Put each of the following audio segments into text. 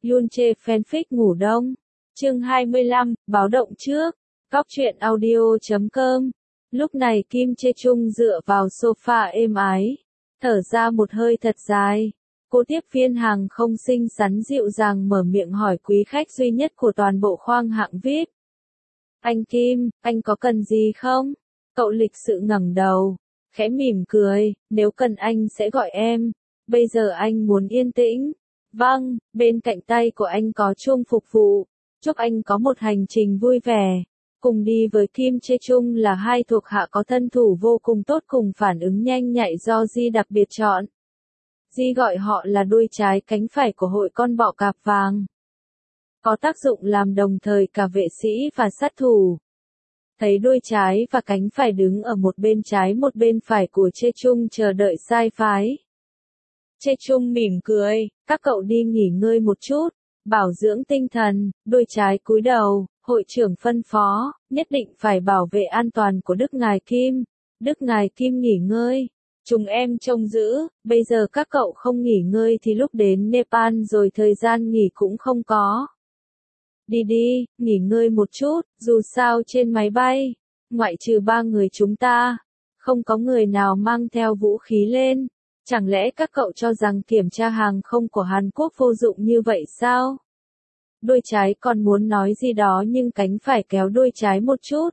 Yun Che fanfic ngủ đông. Chương 25, báo động trước. Góc truyện audio.com. Lúc này Kim Che Chung dựa vào sofa êm ái, thở ra một hơi thật dài. Cô tiếp viên hàng không xinh xắn dịu dàng mở miệng hỏi quý khách duy nhất của toàn bộ khoang hạng VIP. Anh Kim, anh có cần gì không? Cậu lịch sự ngẩng đầu, khẽ mỉm cười, nếu cần anh sẽ gọi em. Bây giờ anh muốn yên tĩnh. Vâng, bên cạnh tay của anh có chuông phục vụ. Chúc anh có một hành trình vui vẻ. Cùng đi với Kim Che Chung là hai thuộc hạ có thân thủ vô cùng tốt cùng phản ứng nhanh nhạy do Di đặc biệt chọn. Di gọi họ là đuôi trái cánh phải của hội con bọ cạp vàng. Có tác dụng làm đồng thời cả vệ sĩ và sát thủ. Thấy đuôi trái và cánh phải đứng ở một bên trái một bên phải của Che Chung chờ đợi sai phái. Che Chung mỉm cười, các cậu đi nghỉ ngơi một chút, bảo dưỡng tinh thần. Đuôi trái cúi đầu, hội trưởng phân phó, nhất định phải bảo vệ an toàn của Đức Ngài Kim. Đức Ngài Kim nghỉ ngơi, chúng em trông giữ, bây giờ các cậu không nghỉ ngơi thì lúc đến Nepal rồi thời gian nghỉ cũng không có. Đi đi, nghỉ ngơi một chút, dù sao trên máy bay, ngoại trừ 3 người chúng ta, không có người nào mang theo vũ khí lên. Chẳng lẽ các cậu cho rằng kiểm tra hàng không của Hàn Quốc vô dụng như vậy sao? Đuôi trái còn muốn nói gì đó nhưng cánh phải kéo đuôi trái một chút.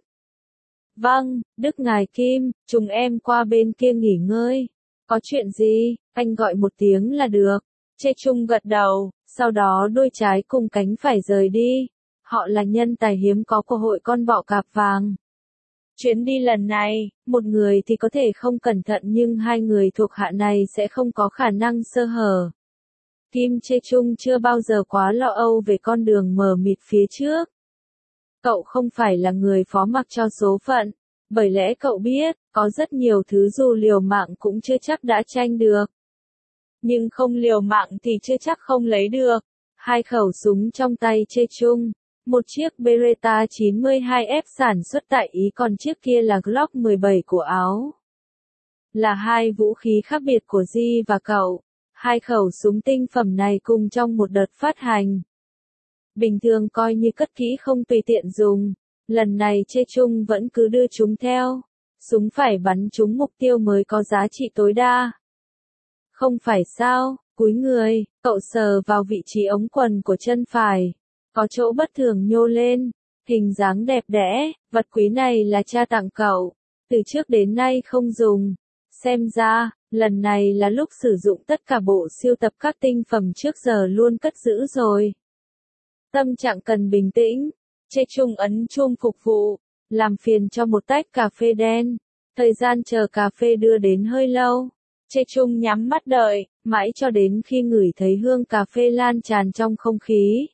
Vâng, Đức Ngài Kim, chúng em qua bên kia nghỉ ngơi. Có chuyện gì, anh gọi một tiếng là được. Che Chung gật đầu, sau đó đuôi trái cùng cánh phải rời đi. Họ là nhân tài hiếm có của hội con bọ cạp vàng. Chuyến đi lần này, một người thì có thể không cẩn thận nhưng hai người thuộc hạ này sẽ không có khả năng sơ hở. Kim Che Chung chưa bao giờ quá lo âu về con đường mờ mịt phía trước. Cậu không phải là người phó mặc cho số phận, bởi lẽ cậu biết, có rất nhiều thứ dù liều mạng cũng chưa chắc đã tranh được. Nhưng không liều mạng thì chưa chắc không lấy được. Hai khẩu súng trong tay Che Chung. Một chiếc Beretta 92F sản xuất tại Ý còn chiếc kia là Glock 17 của Áo. Là hai vũ khí khác biệt của Di và cậu. Hai khẩu súng tinh phẩm này cùng trong một đợt phát hành. Bình thường coi như cất kỹ không tùy tiện dùng. Lần này Che Chung vẫn cứ đưa chúng theo. Súng phải bắn trúng mục tiêu mới có giá trị tối đa. Không phải sao, cúi người, cậu sờ vào vị trí ống quần của chân phải. Có chỗ bất thường nhô lên, hình dáng đẹp đẽ, vật quý này là cha tặng cậu, từ trước đến nay không dùng. Xem ra, lần này là lúc sử dụng tất cả bộ siêu tập các tinh phẩm trước giờ luôn cất giữ rồi. Tâm trạng cần bình tĩnh, Che Chung ấn chuông phục vụ, làm phiền cho một tách cà phê đen. Thời gian chờ cà phê đưa đến hơi lâu. Che Chung nhắm mắt đợi, mãi cho đến khi ngửi thấy hương cà phê lan tràn trong không khí.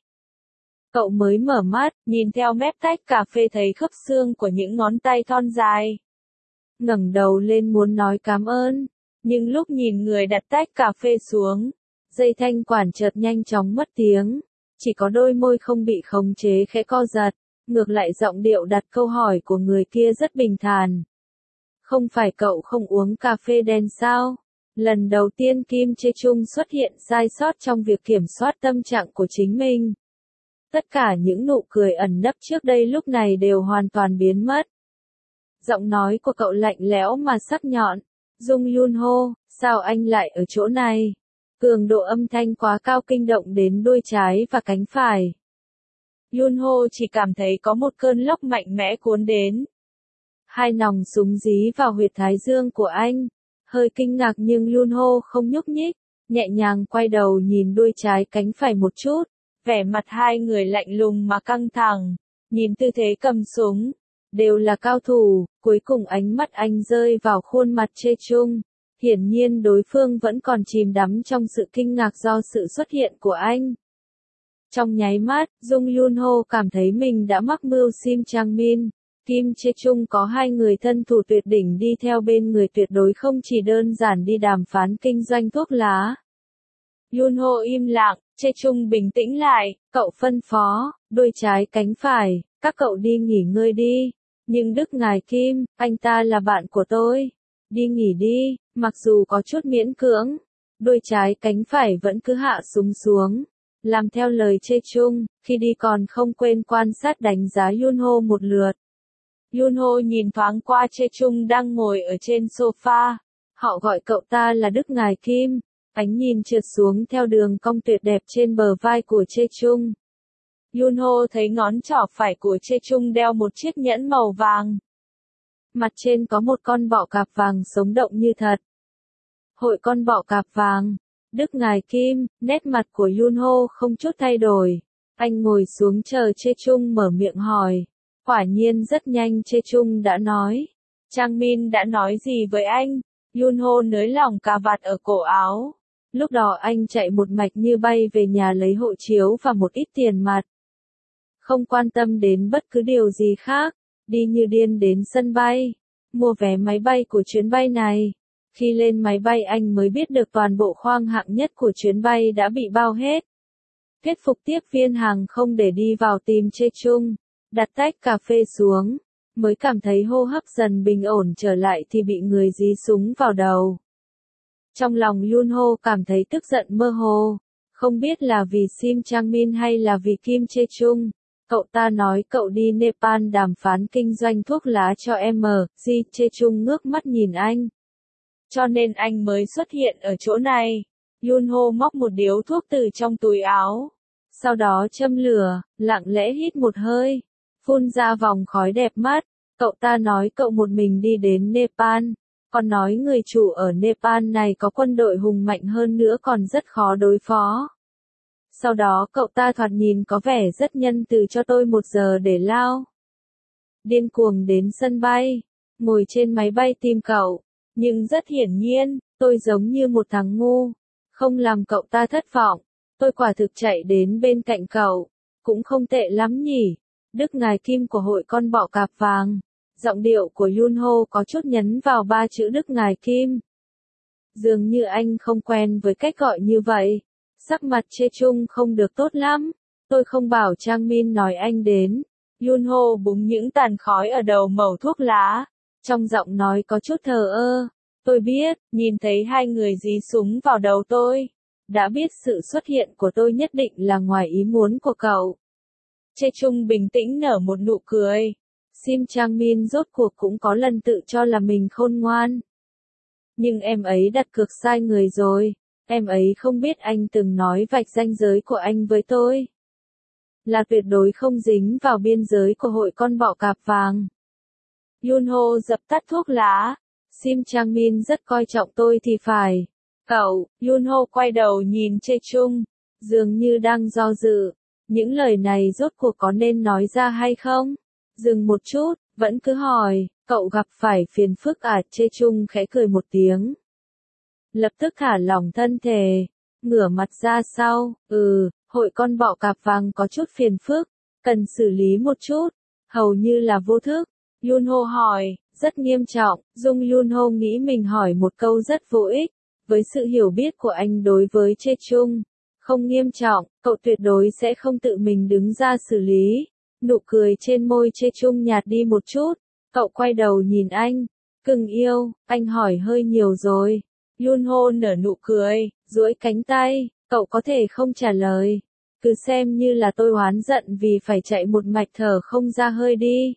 Cậu mới mở mắt, nhìn theo mép tách cà phê thấy khớp xương của những ngón tay thon dài. Ngẩng đầu lên muốn nói cảm ơn, nhưng lúc nhìn người đặt tách cà phê xuống, dây thanh quản chợt nhanh chóng mất tiếng, chỉ có đôi môi không bị khống chế khẽ co giật, ngược lại giọng điệu đặt câu hỏi của người kia rất bình thản. Không phải cậu không uống cà phê đen sao? Lần đầu tiên Kim Che Chung xuất hiện sai sót trong việc kiểm soát tâm trạng của chính mình. Tất cả những nụ cười ẩn nấp trước đây lúc này đều hoàn toàn biến mất. Giọng nói của cậu lạnh lẽo mà sắc nhọn. Dung Yun Ho, sao anh lại ở chỗ này? Cường độ âm thanh quá cao kinh động đến đuôi trái và cánh phải. Yun Ho chỉ cảm thấy có một cơn lốc mạnh mẽ cuốn đến. Hai nòng súng dí vào huyệt thái dương của anh. Hơi kinh ngạc nhưng Yun Ho không nhúc nhích, nhẹ nhàng quay đầu nhìn đuôi trái cánh phải một chút. Vẻ mặt hai người lạnh lùng mà căng thẳng, nhìn tư thế cầm súng, đều là cao thủ, cuối cùng ánh mắt anh rơi vào khuôn mặt Che Chung. Hiển nhiên đối phương vẫn còn chìm đắm trong sự kinh ngạc do sự xuất hiện của anh. Trong nháy mắt, Dung Yun Ho cảm thấy mình đã mắc mưu Sim Chang Min. Kim Che Chung có hai người thân thủ tuyệt đỉnh đi theo bên người tuyệt đối không chỉ đơn giản đi đàm phán kinh doanh thuốc lá. Yun Ho im lặng, Che Chung bình tĩnh lại, cậu phân phó, đuôi trái cánh phải, các cậu đi nghỉ ngơi đi. Nhưng Đức Ngài Kim, anh ta là bạn của tôi. Đi nghỉ đi, mặc dù có chút miễn cưỡng. Đuôi trái cánh phải vẫn cứ hạ súng xuống. làm theo lời Chê Chung, khi đi còn không quên quan sát đánh giá Yunho một lượt. Yunho nhìn thoáng qua Chê Chung đang ngồi ở trên sofa. Họ gọi cậu ta là Đức Ngài Kim. Ánh nhìn trượt xuống theo đường cong tuyệt đẹp trên bờ vai của Chê Chung. Yunho thấy ngón trỏ phải của Chê Chung đeo một chiếc nhẫn màu vàng. Mặt trên có một con bọ cạp vàng sống động như thật. Hội con bọ cạp vàng. Đức Ngài Kim, nét mặt của Yunho không chút thay đổi. Anh ngồi xuống chờ Chê Chung mở miệng hỏi. Quả nhiên rất nhanh Chê Chung đã nói. Chang Min đã nói gì với anh? Yunho nới lỏng cà vạt ở cổ áo. Lúc đó anh chạy một mạch như bay về nhà lấy hộ chiếu và một ít tiền mặt. Không quan tâm đến bất cứ điều gì khác, đi như điên đến sân bay, mua vé máy bay của chuyến bay này. Khi lên máy bay anh mới biết được toàn bộ khoang hạng nhất của chuyến bay đã bị bao hết. Thuyết phục tiếp viên hàng không để đi vào tìm Chê Chung, đặt tách cà phê xuống, mới cảm thấy hô hấp dần bình ổn trở lại thì bị người dí súng vào đầu. Trong lòng Yunho cảm thấy tức giận mơ hồ, không biết là vì Sim Chang Min hay là vì Kim Chê Chung. Cậu ta nói cậu đi Nepal đàm phán kinh doanh thuốc lá cho em. Chê Chung ngước mắt nhìn anh. Cho nên anh mới xuất hiện ở chỗ này. Yunho móc một điếu thuốc từ trong túi áo. Sau đó châm lửa, lặng lẽ hít một hơi. Phun ra vòng khói đẹp mắt. Cậu ta nói cậu một mình đi đến Nepal. Còn nói người chủ ở Nepal này có quân đội hùng mạnh hơn nữa còn rất khó đối phó. Sau đó cậu ta thoạt nhìn có vẻ rất nhân từ cho tôi 1 giờ để lao. Điên cuồng đến sân bay, ngồi trên máy bay tìm cậu. Nhưng rất hiển nhiên, tôi giống như một thằng ngu. Không làm cậu ta thất vọng. Tôi quả thực chạy đến bên cạnh cậu. Cũng không tệ lắm nhỉ. Đức Ngài Kim của hội con bọ cạp vàng. Giọng điệu của Yunho có chút nhấn vào 3 chữ Đức Ngài Kim. Dường như anh không quen với cách gọi như vậy. Sắc mặt Chê Chung không được tốt lắm. Tôi không bảo Chang Min nói anh đến. Yunho búng những tàn khói ở đầu mẩu thuốc lá. Trong giọng nói có chút thờ ơ. Tôi biết, nhìn thấy hai người dí súng vào đầu tôi. Đã biết sự xuất hiện của tôi nhất định là ngoài ý muốn của cậu. Chê Chung bình tĩnh nở một nụ cười. Sim Chang Min rốt cuộc cũng có lần tự cho là mình khôn ngoan. Nhưng em ấy đặt cược sai người rồi. Em ấy không biết anh từng nói vạch ranh giới của anh với tôi. Là tuyệt đối không dính vào biên giới của hội con bọ cạp vàng. Yunho dập tắt thuốc lá. Sim Chang Min rất coi trọng tôi thì phải. Cậu, Yunho quay đầu nhìn Chê Chung. Dường như đang do dự. Những lời này rốt cuộc có nên nói ra hay không? Dừng một chút, vẫn cứ hỏi, cậu gặp phải phiền phức à? Chê Chung khẽ cười một tiếng. Lập tức thả lỏng thân thể, ngửa mặt ra sau, hội con bọ cạp vàng có chút phiền phức, cần xử lý một chút, hầu như là vô thức. Yunho hỏi, rất nghiêm trọng, Dung Yunho nghĩ mình hỏi một câu rất vô ích, với sự hiểu biết của anh đối với Chê Chung. Không nghiêm trọng, cậu tuyệt đối sẽ không tự mình đứng ra xử lý. Nụ cười trên môi Chê Chung nhạt đi một chút, cậu quay đầu nhìn anh. Cưng yêu, anh hỏi hơi nhiều rồi. Yunho nở nụ cười, duỗi cánh tay, cậu có thể không trả lời. Cứ xem như là tôi oán giận vì phải chạy một mạch thở không ra hơi đi.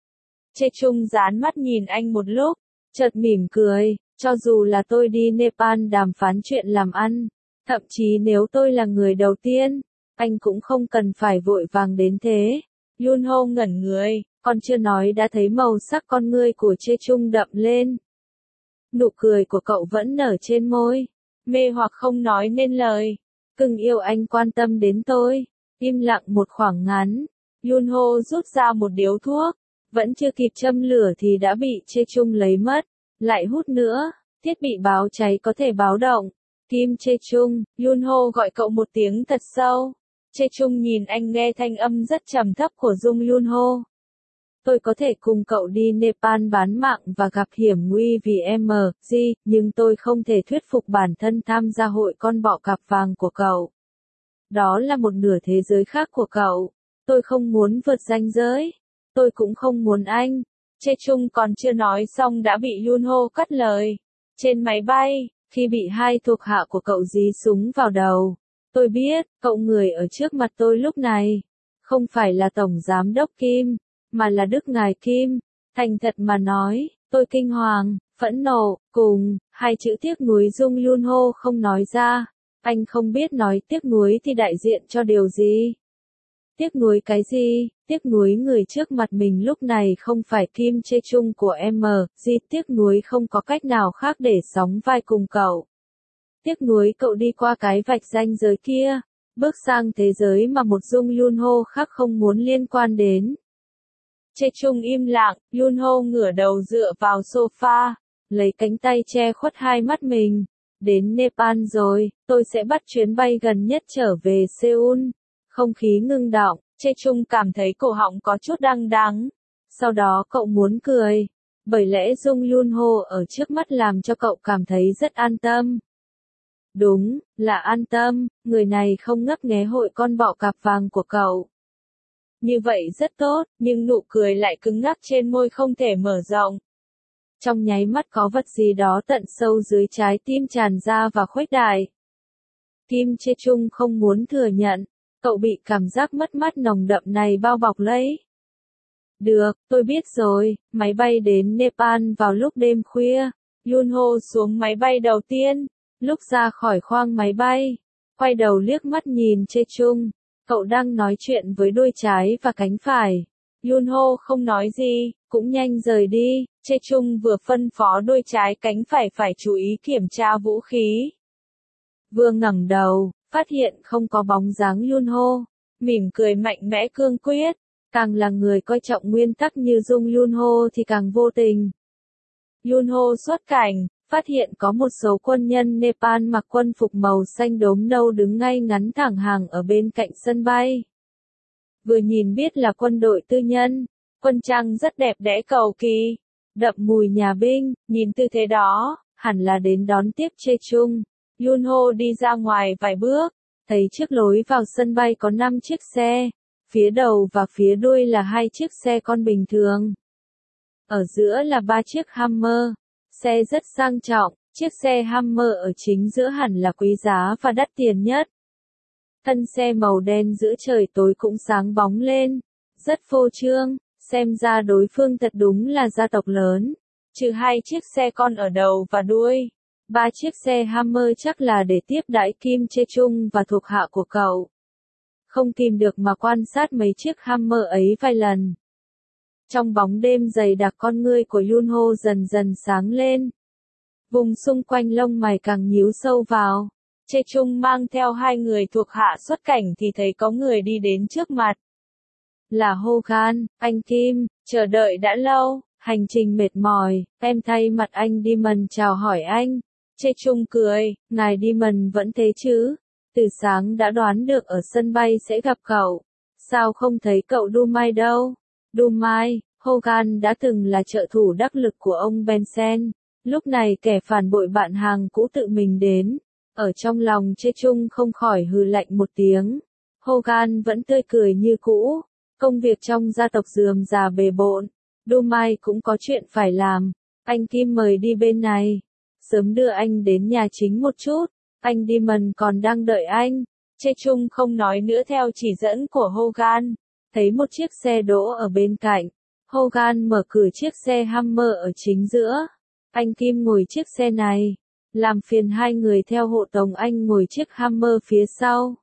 Chê Chung dán mắt nhìn anh một lúc, chợt mỉm cười, cho dù là tôi đi Nepal đàm phán chuyện làm ăn, thậm chí nếu tôi là người đầu tiên, anh cũng không cần phải vội vàng đến thế. Yunho ngẩn người, còn chưa nói đã thấy màu sắc con ngươi của Chê Chung đậm lên. Nụ cười của cậu vẫn nở trên môi, mê hoặc không nói nên lời. Cưng yêu anh quan tâm đến tôi. Im lặng một khoảng ngắn, Yunho rút ra một điếu thuốc, vẫn chưa kịp châm lửa thì đã bị Chê Chung lấy mất. Lại hút nữa, thiết bị báo cháy có thể báo động. Kim Chê Chung, Yunho gọi cậu một tiếng thật sâu. Chê Chung nhìn anh nghe thanh âm rất trầm thấp của Dung Yunho. Tôi có thể cùng cậu đi Nepal bán mạng và gặp hiểm nguy vì nhưng tôi không thể thuyết phục bản thân tham gia hội con bọ cạp vàng của cậu. Đó là một nửa thế giới khác của cậu. Tôi không muốn vượt ranh giới. Tôi cũng không muốn anh. Chê Chung còn chưa nói xong đã bị Yunho cắt lời. Trên máy bay, khi bị hai thuộc hạ của cậu dí súng vào đầu, Tôi biết, cậu người ở trước mặt tôi lúc này, không phải là Tổng Giám đốc Kim, mà là Đức Ngài Kim. Thành thật mà nói, tôi kinh hoàng, phẫn nộ, cùng, hai chữ tiếc nuối Dung Yun Ho không nói ra. Anh không biết nói tiếc nuối thì đại diện cho điều gì. Tiếc nuối cái gì? Tiếc nuối người trước mặt mình lúc này không phải Kim Chae Chung của em, tiếc nuối không có cách nào khác để sóng vai cùng cậu. Tiếc nuối cậu đi qua cái vạch ranh giới kia, bước sang thế giới mà một Dung Yun Ho khác không muốn liên quan đến. Chae Chung im lặng, Yun Ho ngửa đầu dựa vào sofa, lấy cánh tay che khuất hai mắt mình. Đến Nepal rồi, tôi sẽ bắt chuyến bay gần nhất trở về Seoul. Không khí ngưng đọng, Chae Chung cảm thấy cổ họng có chút đắng đắng. Sau đó cậu muốn cười, bởi lẽ Dung Yun Ho ở trước mắt làm cho cậu cảm thấy rất an tâm. Đúng, là an tâm, người này không ngấp nghé hội con bọ cạp vàng của cậu. Như vậy rất tốt, nhưng nụ cười lại cứng ngắc trên môi không thể mở rộng. Trong nháy mắt có vật gì đó tận sâu dưới trái tim tràn ra và khuếch đại. Kim Chae Chung không muốn thừa nhận, cậu bị cảm giác mất mát nồng đậm này bao bọc lấy. Được, tôi biết rồi, máy bay đến Nepal vào lúc đêm khuya. Yun Ho xuống máy bay đầu tiên, lúc ra khỏi khoang máy bay, quay đầu liếc mắt nhìn Chae Chung. Cậu đang nói chuyện với đuôi trái và cánh phải. Yun Ho không nói gì, cũng nhanh rời đi. Chae Chung vừa phân phó đuôi trái cánh phải phải chú ý kiểm tra vũ khí. Vừa ngẩng đầu, phát hiện không có bóng dáng Yun Ho, mỉm cười mạnh mẽ cương quyết. Càng là người coi trọng nguyên tắc như Dung Yun Ho thì càng vô tình. Yun Ho xuất cảnh, phát hiện có một số quân nhân Nepal mặc quân phục màu xanh đốm nâu đứng ngay ngắn thẳng hàng ở bên cạnh sân bay. Vừa nhìn biết là quân đội tư nhân, quân trang rất đẹp đẽ cầu kỳ, đậm mùi nhà binh, nhìn tư thế đó, hẳn là đến đón tiếp Chae Chung. Yun Ho đi ra ngoài vài bước, thấy trước lối vào sân bay có 5 chiếc xe, phía đầu và phía đuôi là 2 chiếc xe con bình thường. Ở giữa là 3 chiếc Hummer, xe rất sang trọng, chiếc xe Hummer ở chính giữa hẳn là quý giá và đắt tiền nhất. Thân xe màu đen giữa trời tối cũng sáng bóng lên, rất phô trương, xem ra đối phương thật đúng là gia tộc lớn. Trừ 2 chiếc xe con ở đầu và đuôi, 3 chiếc xe Hummer chắc là để tiếp đãi Kim Chae Chung và thuộc hạ của cậu. Không kìm được mà quan sát mấy chiếc Hummer ấy vài lần. Trong bóng đêm dày đặc con ngươi của Yun Ho dần dần sáng lên. Vùng xung quanh lông mày càng nhíu sâu vào. Chae Chung mang theo 2 người thuộc hạ xuất cảnh thì thấy có người đi đến trước mặt. Là Hogan, anh Kim, chờ đợi đã lâu, hành trình mệt mỏi, em thay mặt anh Demon chào hỏi anh. Chae Chung cười, ngài Demon vẫn thế chứ? Từ sáng đã đoán được ở sân bay sẽ gặp cậu. Sao không thấy cậu Du Mai đâu? Du Mai, Hogan đã từng là trợ thủ đắc lực của ông Benson. Lúc này kẻ phản bội bạn hàng cũ tự mình đến. Ở trong lòng Chae Chung không khỏi hừ lạnh một tiếng. Hogan vẫn tươi cười như cũ. Công việc trong gia tộc rườm rà bề bộn. Du Mai cũng có chuyện phải làm. Anh Kim mời đi bên này. Sớm đưa anh đến nhà chính một chút. Anh Demon còn đang đợi anh. Chae Chung không nói nữa theo chỉ dẫn của Hogan. Thấy một chiếc xe đỗ ở bên cạnh. Hogan mở cửa chiếc xe Hummer ở chính giữa. Anh Kim ngồi chiếc xe này. Làm phiền 2 người theo hộ tống anh ngồi chiếc Hummer phía sau.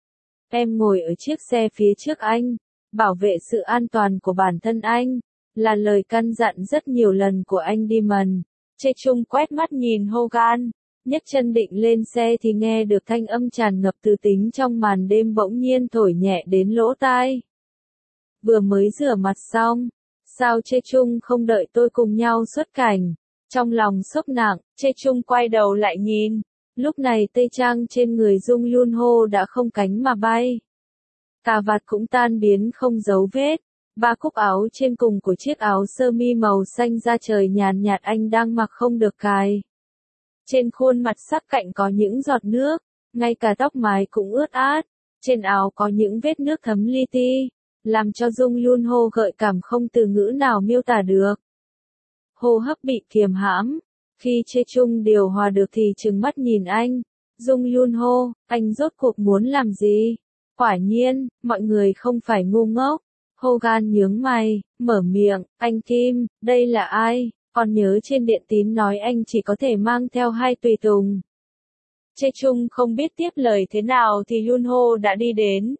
Em ngồi ở chiếc xe phía trước anh. Bảo vệ sự an toàn của bản thân anh. Là lời căn dặn rất nhiều lần của anh Demon. Chae Chung quét mắt nhìn Hogan. Nhấc chân định lên xe thì nghe được thanh âm tràn ngập từ tính trong màn đêm bỗng nhiên thổi nhẹ đến lỗ tai. Vừa mới rửa mặt xong. Sao Chae Chung không đợi tôi cùng nhau xuất cảnh? Trong lòng sốc nặng, Chae Chung quay đầu lại nhìn. Lúc này tây trang trên người Dung Yun Ho đã không cánh mà bay. Cà vạt cũng tan biến không dấu vết. 3 cúc áo trên cùng của chiếc áo sơ mi màu xanh da trời nhàn nhạt anh đang mặc không được cài. Trên khuôn mặt sắc cạnh có những giọt nước, ngay cả tóc mái cũng ướt át. Trên áo có những vết nước thấm li ti, làm cho Dung Yun Ho gợi cảm không từ ngữ nào miêu tả được. Hô hấp bị kiềm hãm, khi Chae Chung điều hòa được thì trừng mắt nhìn anh. Jung Yun Ho, anh rốt cuộc muốn làm gì? Quả nhiên, mọi người không phải ngu ngốc. Hogan nhướng mày, mở miệng, anh Kim, đây là ai? Còn nhớ trên điện tín nói anh chỉ có thể mang theo 2 tùy tùng. Chae Chung không biết tiếp lời thế nào thì Yun Ho đã đi đến.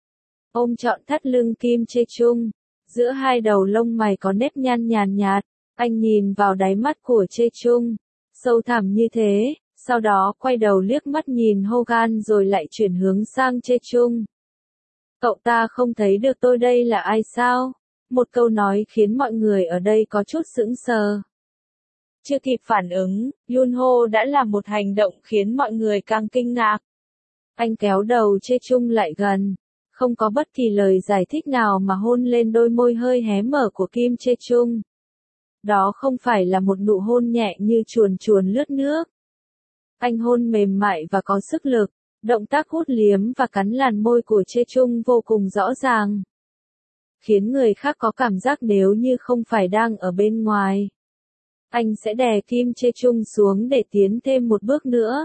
Ôm trọn thắt lưng Kim Chae Chung. Giữa hai đầu lông mày có nếp nhăn nhàn nhạt. Anh nhìn vào đáy mắt của Chae Chung. Sâu thẳm như thế, sau đó quay đầu liếc mắt nhìn Hogan rồi lại chuyển hướng sang Chae Chung. Cậu ta không thấy được tôi đây là ai sao? Một câu nói khiến mọi người ở đây có chút sững sờ. Chưa kịp phản ứng, Yun Ho đã làm một hành động khiến mọi người càng kinh ngạc. Anh kéo đầu Chae Chung lại gần, không có bất kỳ lời giải thích nào mà hôn lên đôi môi hơi hé mở của Kim Chae Chung. Đó không phải là một nụ hôn nhẹ như chuồn chuồn lướt nước. Anh hôn mềm mại và có sức lực, động tác hút liếm và cắn làn môi của Chae Chung vô cùng rõ ràng. Khiến người khác có cảm giác nếu như không phải đang ở bên ngoài. Anh sẽ đè Kim Chae Chung xuống để tiến thêm một bước nữa.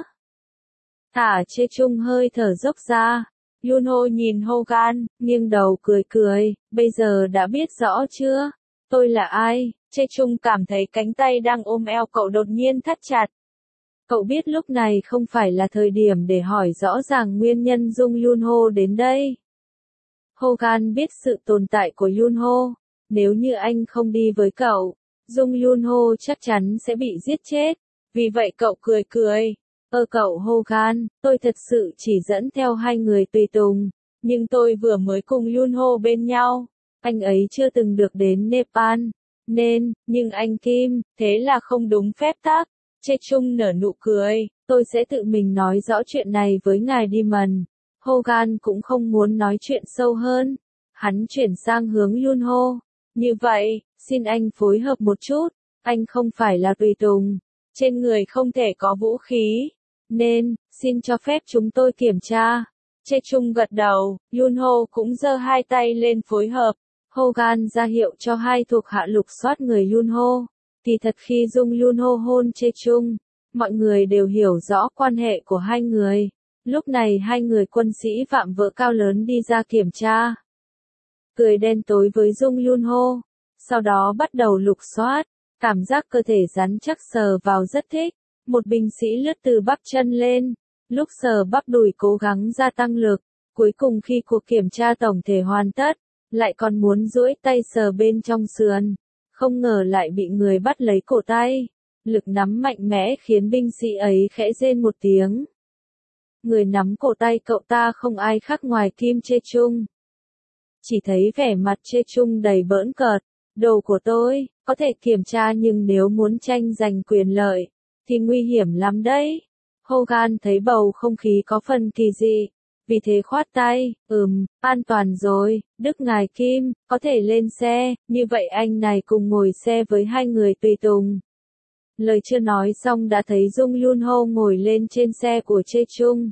Thả Chae Chung hơi thở dốc ra. Yun Ho nhìn Hogan, nghiêng đầu cười cười, bây giờ đã biết rõ chưa? Tôi là ai? Chae Chung cảm thấy cánh tay đang ôm eo cậu đột nhiên thắt chặt. Cậu biết lúc này không phải là thời điểm để hỏi rõ ràng nguyên nhân Jung Yun Ho đến đây. Hogan biết sự tồn tại của Yun Ho. Nếu như anh không đi với cậu, Jung Yun Ho chắc chắn sẽ bị giết chết. Vì vậy cậu cười cười. Cậu Hogan, tôi thật sự chỉ dẫn theo 2 người tùy tùng. Nhưng tôi vừa mới cùng Yun Ho bên nhau. Anh ấy chưa từng được đến Nepal. Nhưng anh Kim, thế là không đúng phép tắc. Chae Chung nở nụ cười, tôi sẽ tự mình nói rõ chuyện này với ngài Demon. Hogan cũng không muốn nói chuyện sâu hơn. Hắn chuyển sang hướng Yun Ho. Như vậy, xin anh phối hợp một chút, anh không phải là tùy tùng. Trên người không thể có vũ khí. Xin cho phép chúng tôi kiểm tra. Chae Chung gật đầu, Yun Ho cũng giơ 2 tay lên phối hợp. Hogan ra hiệu cho 2 thuộc hạ lục soát người Yun Ho. Kỳ thật khi Jung Yun Ho hôn Chae Chung, mọi người đều hiểu rõ quan hệ của 2 người. Lúc này 2 người quân sĩ vạm vỡ cao lớn đi ra kiểm tra. Cười đen tối với Jung Yun Ho. Sau đó bắt đầu lục soát. Cảm giác cơ thể rắn chắc sờ vào rất thích. Một binh sĩ lướt từ bắp chân lên. Lúc sờ bắp đùi cố gắng gia tăng lực. Cuối cùng khi cuộc kiểm tra tổng thể hoàn tất, lại còn muốn duỗi tay sờ bên trong sườn. Không ngờ lại bị người bắt lấy cổ tay. Lực nắm mạnh mẽ khiến binh sĩ ấy khẽ rên một tiếng. Người nắm cổ tay cậu ta không ai khác ngoài Kim Chae Chung. Chỉ thấy vẻ mặt Chae Chung đầy bỡn cợt. Đồ của tôi, có thể kiểm tra nhưng nếu muốn tranh giành quyền lợi, thì nguy hiểm lắm đấy. Hogan thấy bầu không khí có phần kỳ dị. Vì thế khoát tay, an toàn rồi, Đức ngài Kim, có thể lên xe, như vậy anh này cùng ngồi xe với 2 người tùy tùng. Lời chưa nói xong đã thấy Jung Yun Ho ngồi lên trên xe của Chae Chung.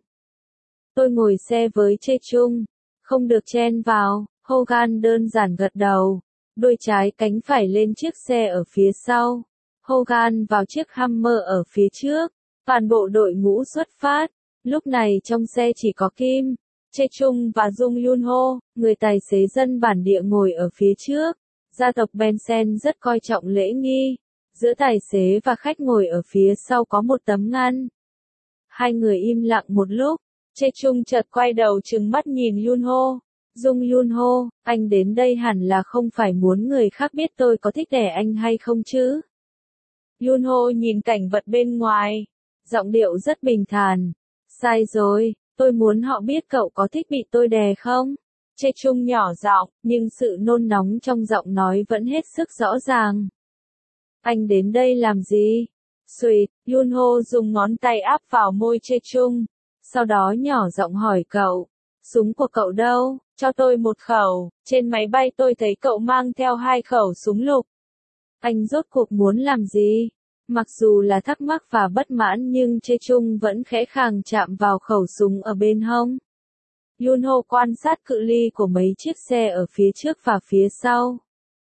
Tôi ngồi xe với Chae Chung, không được chen vào. Hogan đơn giản gật đầu. Đôi trái cánh phải lên chiếc xe ở phía sau. Hogan vào chiếc Hummer ở phía trước. Toàn bộ đội ngũ xuất phát. Lúc này trong xe chỉ có Kim, Chae Chung và Jung Yun Ho, người tài xế dân bản địa ngồi ở phía trước. Gia tộc Bensen rất coi trọng lễ nghi. Giữa tài xế và khách ngồi ở phía sau có một tấm ngăn. 2 người im lặng một lúc. Chae Chung chợt quay đầu trừng mắt nhìn Yun Ho. Jung Yun Ho, anh đến đây hẳn là không phải muốn người khác biết tôi có thích đẻ anh hay không chứ? Yun Ho nhìn cảnh vật bên ngoài. Giọng điệu rất bình thản. Sai rồi, tôi muốn họ biết cậu có thích bị tôi đè không? Chae Chung nhỏ giọng, nhưng sự nôn nóng trong giọng nói vẫn hết sức rõ ràng. Anh đến đây làm gì? Sweet, Yun Ho dùng ngón tay áp vào môi Chae Chung. Sau đó nhỏ giọng hỏi cậu. Súng của cậu đâu? Cho tôi một khẩu. Trên máy bay tôi thấy cậu mang theo 2 khẩu súng lục. Anh rốt cuộc muốn làm gì? Mặc dù là thắc mắc và bất mãn nhưng Chae Chung vẫn khẽ khàng chạm vào khẩu súng ở bên hông. Yun Ho quan sát cự ly của mấy chiếc xe ở phía trước và phía sau.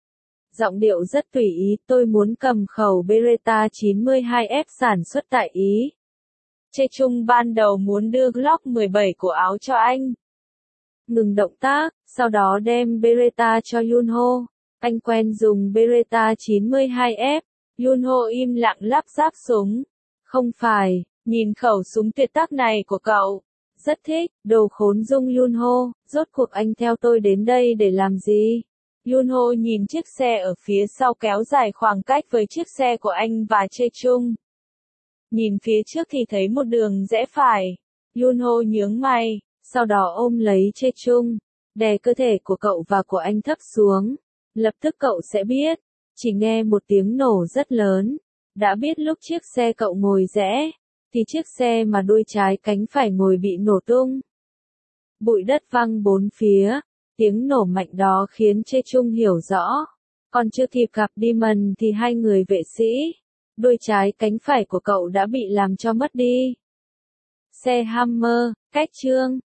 Giọng điệu rất tùy ý, tôi muốn cầm khẩu Beretta 92F sản xuất tại Ý. Chê Chung ban đầu muốn đưa Glock 17 của áo cho anh. Ngừng động tác, sau đó đem Beretta cho Yunho. Anh quen dùng Beretta 92F. Yunho im lặng lắp ráp súng. Không phải, nhìn khẩu súng tuyệt tác này của cậu. Rất thích, đồ khốn dung Yunho, rốt cuộc anh theo tôi đến đây để làm gì? Yunho nhìn chiếc xe ở phía sau kéo dài khoảng cách với chiếc xe của anh và Chê Chung. Nhìn phía trước thì thấy một đường rẽ phải. Yunho nhướng mày, sau đó ôm lấy Chê Chung, đè cơ thể của cậu và của anh thấp xuống. Lập tức cậu sẽ biết. Chỉ nghe một tiếng nổ rất lớn. Đã biết lúc chiếc xe cậu ngồi rẽ, thì chiếc xe mà đuôi trái cánh phải ngồi bị nổ tung. Bụi đất văng bốn phía. Tiếng nổ mạnh đó khiến Chê Chung hiểu rõ. Còn chưa kịp gặp Demon thì hai người vệ sĩ. Đuôi trái cánh phải của cậu đã bị làm cho mất đi. Xe Hammer, cách chương.